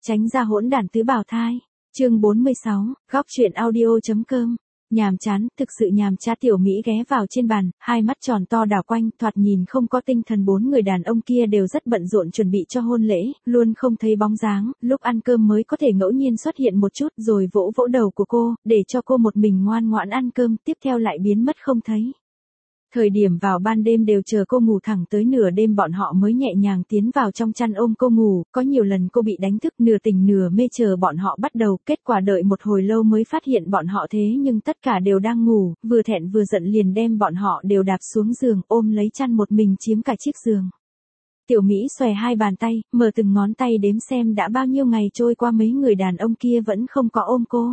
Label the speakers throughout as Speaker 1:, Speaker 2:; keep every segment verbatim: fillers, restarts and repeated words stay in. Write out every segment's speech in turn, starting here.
Speaker 1: Tránh ra hỗn đản tứ bào thai. Chương bốn mươi sáu, góc truyện audio.com. Nhàm chán, thực sự nhàm chán. Tiểu Mỹ ghé vào trên bàn, hai mắt tròn to đảo quanh, thoạt nhìn không có tinh thần. Bốn người đàn ông kia đều rất bận rộn chuẩn bị cho hôn lễ, luôn không thấy bóng dáng, lúc ăn cơm mới có thể ngẫu nhiên xuất hiện một chút, rồi vỗ vỗ đầu của cô, để cho cô một mình ngoan ngoãn ăn cơm, tiếp theo lại biến mất không thấy. Thời điểm vào ban đêm đều chờ cô ngủ thẳng tới nửa đêm bọn họ mới nhẹ nhàng tiến vào trong chăn ôm cô ngủ, có nhiều lần cô bị đánh thức nửa tỉnh nửa mê chờ bọn họ bắt đầu, kết quả đợi một hồi lâu mới phát hiện bọn họ thế nhưng tất cả đều đang ngủ, vừa thẹn vừa giận liền đem bọn họ đều đạp xuống giường ôm lấy chăn một mình chiếm cả chiếc giường. Tiểu Mỹ xòe hai bàn tay, mở từng ngón tay đếm xem đã bao nhiêu ngày trôi qua mấy người đàn ông kia vẫn không có ôm cô.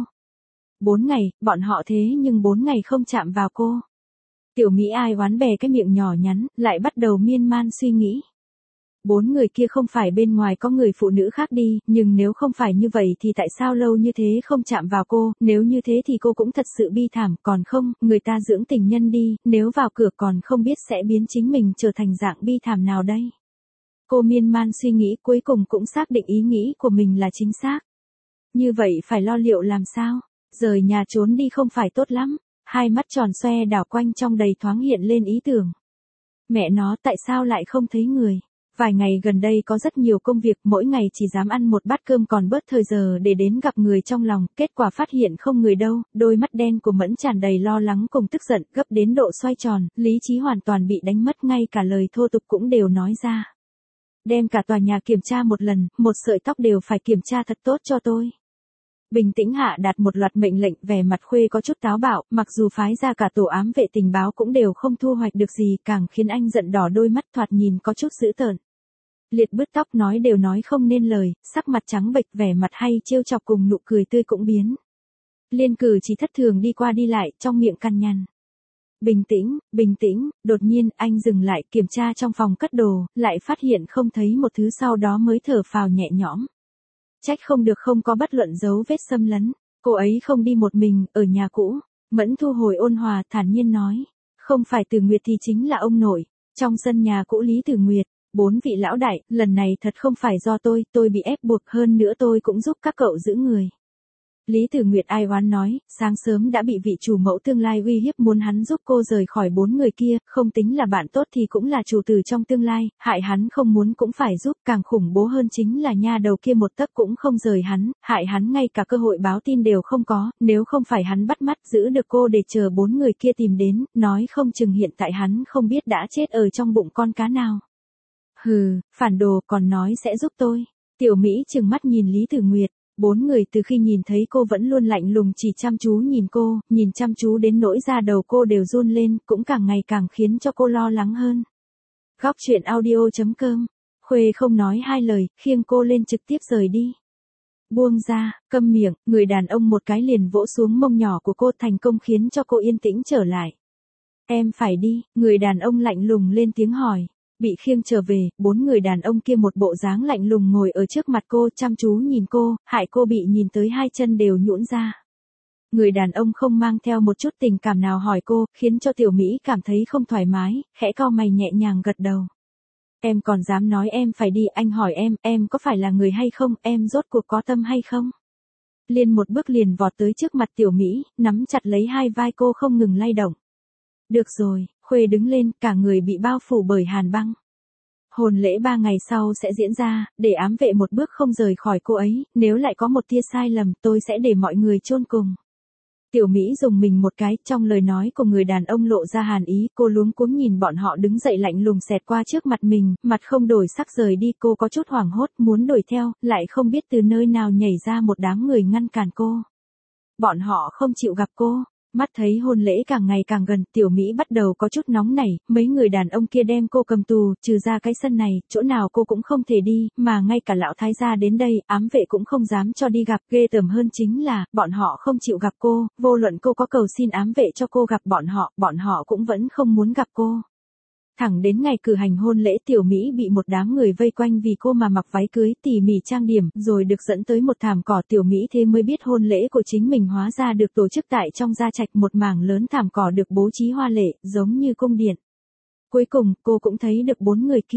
Speaker 1: Bốn ngày, bọn họ thế nhưng bốn ngày không chạm vào cô. Tiểu Mỹ ai oán bè cái miệng nhỏ nhắn, lại bắt đầu miên man suy nghĩ. Bốn người kia không phải bên ngoài có người phụ nữ khác đi, nhưng nếu không phải như vậy thì tại sao lâu như thế không chạm vào cô, nếu như thế thì cô cũng thật sự bi thảm, còn không, người ta dưỡng tình nhân đi, nếu vào cửa còn không biết sẽ biến chính mình trở thành dạng bi thảm nào đây. Cô miên man suy nghĩ cuối cùng cũng xác định ý nghĩ của mình là chính xác. Như vậy phải lo liệu làm sao, rời nhà trốn đi không phải tốt lắm. Hai mắt tròn xoe đảo quanh trong đầy thoáng hiện lên ý tưởng. Mẹ nó tại sao lại không thấy người? Vài ngày gần đây có rất nhiều công việc, mỗi ngày chỉ dám ăn một bát cơm còn bớt thời giờ để đến gặp người trong lòng, kết quả phát hiện không người đâu, đôi mắt đen của Mẫn tràn đầy lo lắng cùng tức giận, gấp đến độ xoay tròn, lý trí hoàn toàn bị đánh mất, ngay cả lời thô tục cũng đều nói ra. Đem cả tòa nhà kiểm tra một lần, một sợi tóc đều phải kiểm tra thật tốt cho tôi. Bình tĩnh hạ đạt một loạt mệnh lệnh, vẻ mặt Khuê có chút táo bạo, mặc dù phái ra cả tổ ám vệ tình báo cũng đều không thu hoạch được gì, càng khiến anh giận đỏ đôi mắt, thoạt nhìn có chút dữ tợn. Liệt bứt tóc nói đều nói không nên lời, sắc mặt trắng bệch, vẻ mặt hay trêu chọc cùng nụ cười tươi cũng biến. Liên Cử chỉ thất thường đi qua đi lại, trong miệng cằn nhằn. Bình tĩnh, bình tĩnh, đột nhiên anh dừng lại kiểm tra trong phòng cất đồ, lại phát hiện không thấy một thứ, sau đó mới thở phào nhẹ nhõm. Trách không được không có bất luận dấu vết xâm lấn, cô ấy không đi một mình, ở nhà cũ. Mẫn thu hồi ôn hòa, thản nhiên nói, không phải Tử Nguyệt thì chính là ông nội. Trong sân nhà cũ Lý Tử Nguyệt, bốn vị lão đại, lần này thật không phải do tôi, tôi bị ép buộc, hơn nữa tôi cũng giúp các cậu giữ người. Lý Tử Nguyệt ai oán nói, sáng sớm đã bị vị chủ mẫu tương lai uy hiếp muốn hắn giúp cô rời khỏi bốn người kia, không tính là bạn tốt thì cũng là chủ tử trong tương lai, hại hắn không muốn cũng phải giúp, càng khủng bố hơn chính là nha đầu kia một tấc cũng không rời hắn, hại hắn ngay cả cơ hội báo tin đều không có, nếu không phải hắn bắt mắt giữ được cô để chờ bốn người kia tìm đến, nói không chừng hiện tại hắn không biết đã chết ở trong bụng con cá nào. Hừ, phản đồ, còn nói sẽ giúp tôi. Tiểu Mỹ trừng mắt nhìn Lý Tử Nguyệt. Bốn người từ khi nhìn thấy cô vẫn luôn lạnh lùng chỉ chăm chú nhìn cô, nhìn chăm chú đến nỗi da đầu cô đều run lên, cũng càng ngày càng khiến cho cô lo lắng hơn. Góc truyện audio.com. Khuê không nói hai lời, khiêng cô lên trực tiếp rời đi. Buông ra, câm miệng, người đàn ông một cái liền vỗ xuống mông nhỏ của cô, thành công khiến cho cô yên tĩnh trở lại. Em phải đi, người đàn ông lạnh lùng lên tiếng hỏi. Bị khiêng trở về, bốn người đàn ông kia một bộ dáng lạnh lùng ngồi ở trước mặt cô, chăm chú nhìn cô, hại cô bị nhìn tới hai chân đều nhũn ra. Người đàn ông không mang theo một chút tình cảm nào hỏi cô, khiến cho Tiểu Mỹ cảm thấy không thoải mái, khẽ cau mày nhẹ nhàng gật đầu. Em còn dám nói em phải đi, anh hỏi em, em có phải là người hay không, em rốt cuộc có tâm hay không? Liên một bước liền vọt tới trước mặt Tiểu Mỹ, nắm chặt lấy hai vai cô không ngừng lay động. Được rồi. Khuê đứng lên, cả người bị bao phủ bởi hàn băng. Hôn lễ ba ngày sau sẽ diễn ra, để ám vệ một bước không rời khỏi cô ấy, nếu lại có một tia sai lầm tôi sẽ để mọi người chôn cùng. Tiểu Mỹ dùng mình một cái, trong lời nói của người đàn ông lộ ra hàn ý, cô luống cuống nhìn bọn họ đứng dậy lạnh lùng xẹt qua trước mặt mình, mặt không đổi sắc rời đi, cô có chút hoảng hốt, muốn đuổi theo, lại không biết từ nơi nào nhảy ra một đám người ngăn cản cô. Bọn họ không chịu gặp cô. Mắt thấy hôn lễ càng ngày càng gần, Tiểu Mỹ bắt đầu có chút nóng nảy, mấy người đàn ông kia đem cô cầm tù, trừ ra cái sân này, chỗ nào cô cũng không thể đi, mà ngay cả lão thái gia đến đây, ám vệ cũng không dám cho đi gặp, ghê tởm hơn chính là, bọn họ không chịu gặp cô, vô luận cô có cầu xin ám vệ cho cô gặp bọn họ, bọn họ cũng vẫn không muốn gặp cô. Thẳng đến ngày cử hành hôn lễ, Tiểu Mỹ bị một đám người vây quanh vì cô mà mặc váy cưới tỉ mỉ trang điểm, rồi được dẫn tới một thảm cỏ. Tiểu Mỹ thế mới biết hôn lễ của chính mình hóa ra được tổ chức tại trong gia trạch, một mảng lớn thảm cỏ được bố trí hoa lệ, giống như cung điện. Cuối cùng, cô cũng thấy được bốn người kia.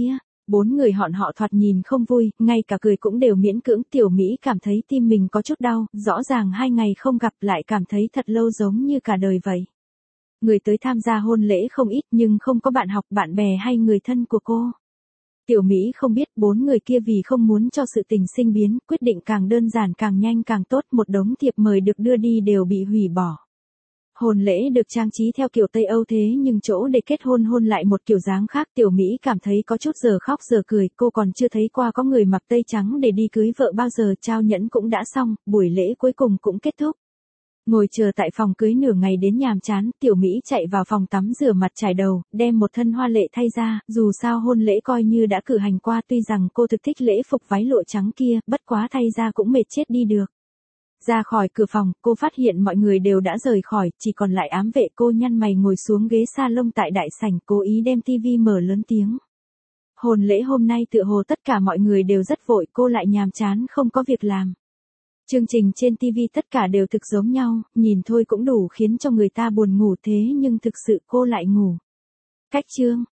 Speaker 1: Bốn người họn họ thoạt nhìn không vui, ngay cả cười cũng đều miễn cưỡng. Tiểu Mỹ cảm thấy tim mình có chút đau, rõ ràng hai ngày không gặp lại cảm thấy thật lâu giống như cả đời vậy. Người tới tham gia hôn lễ không ít nhưng không có bạn học, bạn bè hay người thân của cô. Tiểu Mỹ không biết bốn người kia vì không muốn cho sự tình sinh biến, quyết định càng đơn giản càng nhanh càng tốt, một đống thiệp mời được đưa đi đều bị hủy bỏ. Hôn lễ được trang trí theo kiểu Tây Âu thế nhưng chỗ để kết hôn hôn lại một kiểu dáng khác. Tiểu Mỹ cảm thấy có chút giờ khóc giờ cười, cô còn chưa thấy qua có người mặc tây trắng để đi cưới vợ bao giờ. Trao nhẫn cũng đã xong, buổi lễ cuối cùng cũng kết thúc. Ngồi chờ tại phòng cưới nửa ngày đến nhàm chán, Tiểu Mỹ chạy vào phòng tắm rửa mặt trải đầu, đem một thân hoa lệ thay ra, dù sao hôn lễ coi như đã cử hành qua, tuy rằng cô thực thích lễ phục váy lụa trắng kia, bất quá thay ra cũng mệt chết đi được. Ra khỏi cửa phòng, cô phát hiện mọi người đều đã rời khỏi, chỉ còn lại ám vệ. Cô nhăn mày ngồi xuống ghế salon tại đại sảnh, cố ý đem tivi mở lớn tiếng. Hôn lễ hôm nay tựa hồ tất cả mọi người đều rất vội, cô lại nhàm chán không có việc làm. Chương trình trên tivi tất cả đều thực giống nhau, nhìn thôi cũng đủ khiến cho người ta buồn ngủ, thế nhưng thực sự cô lại ngủ. Cách chương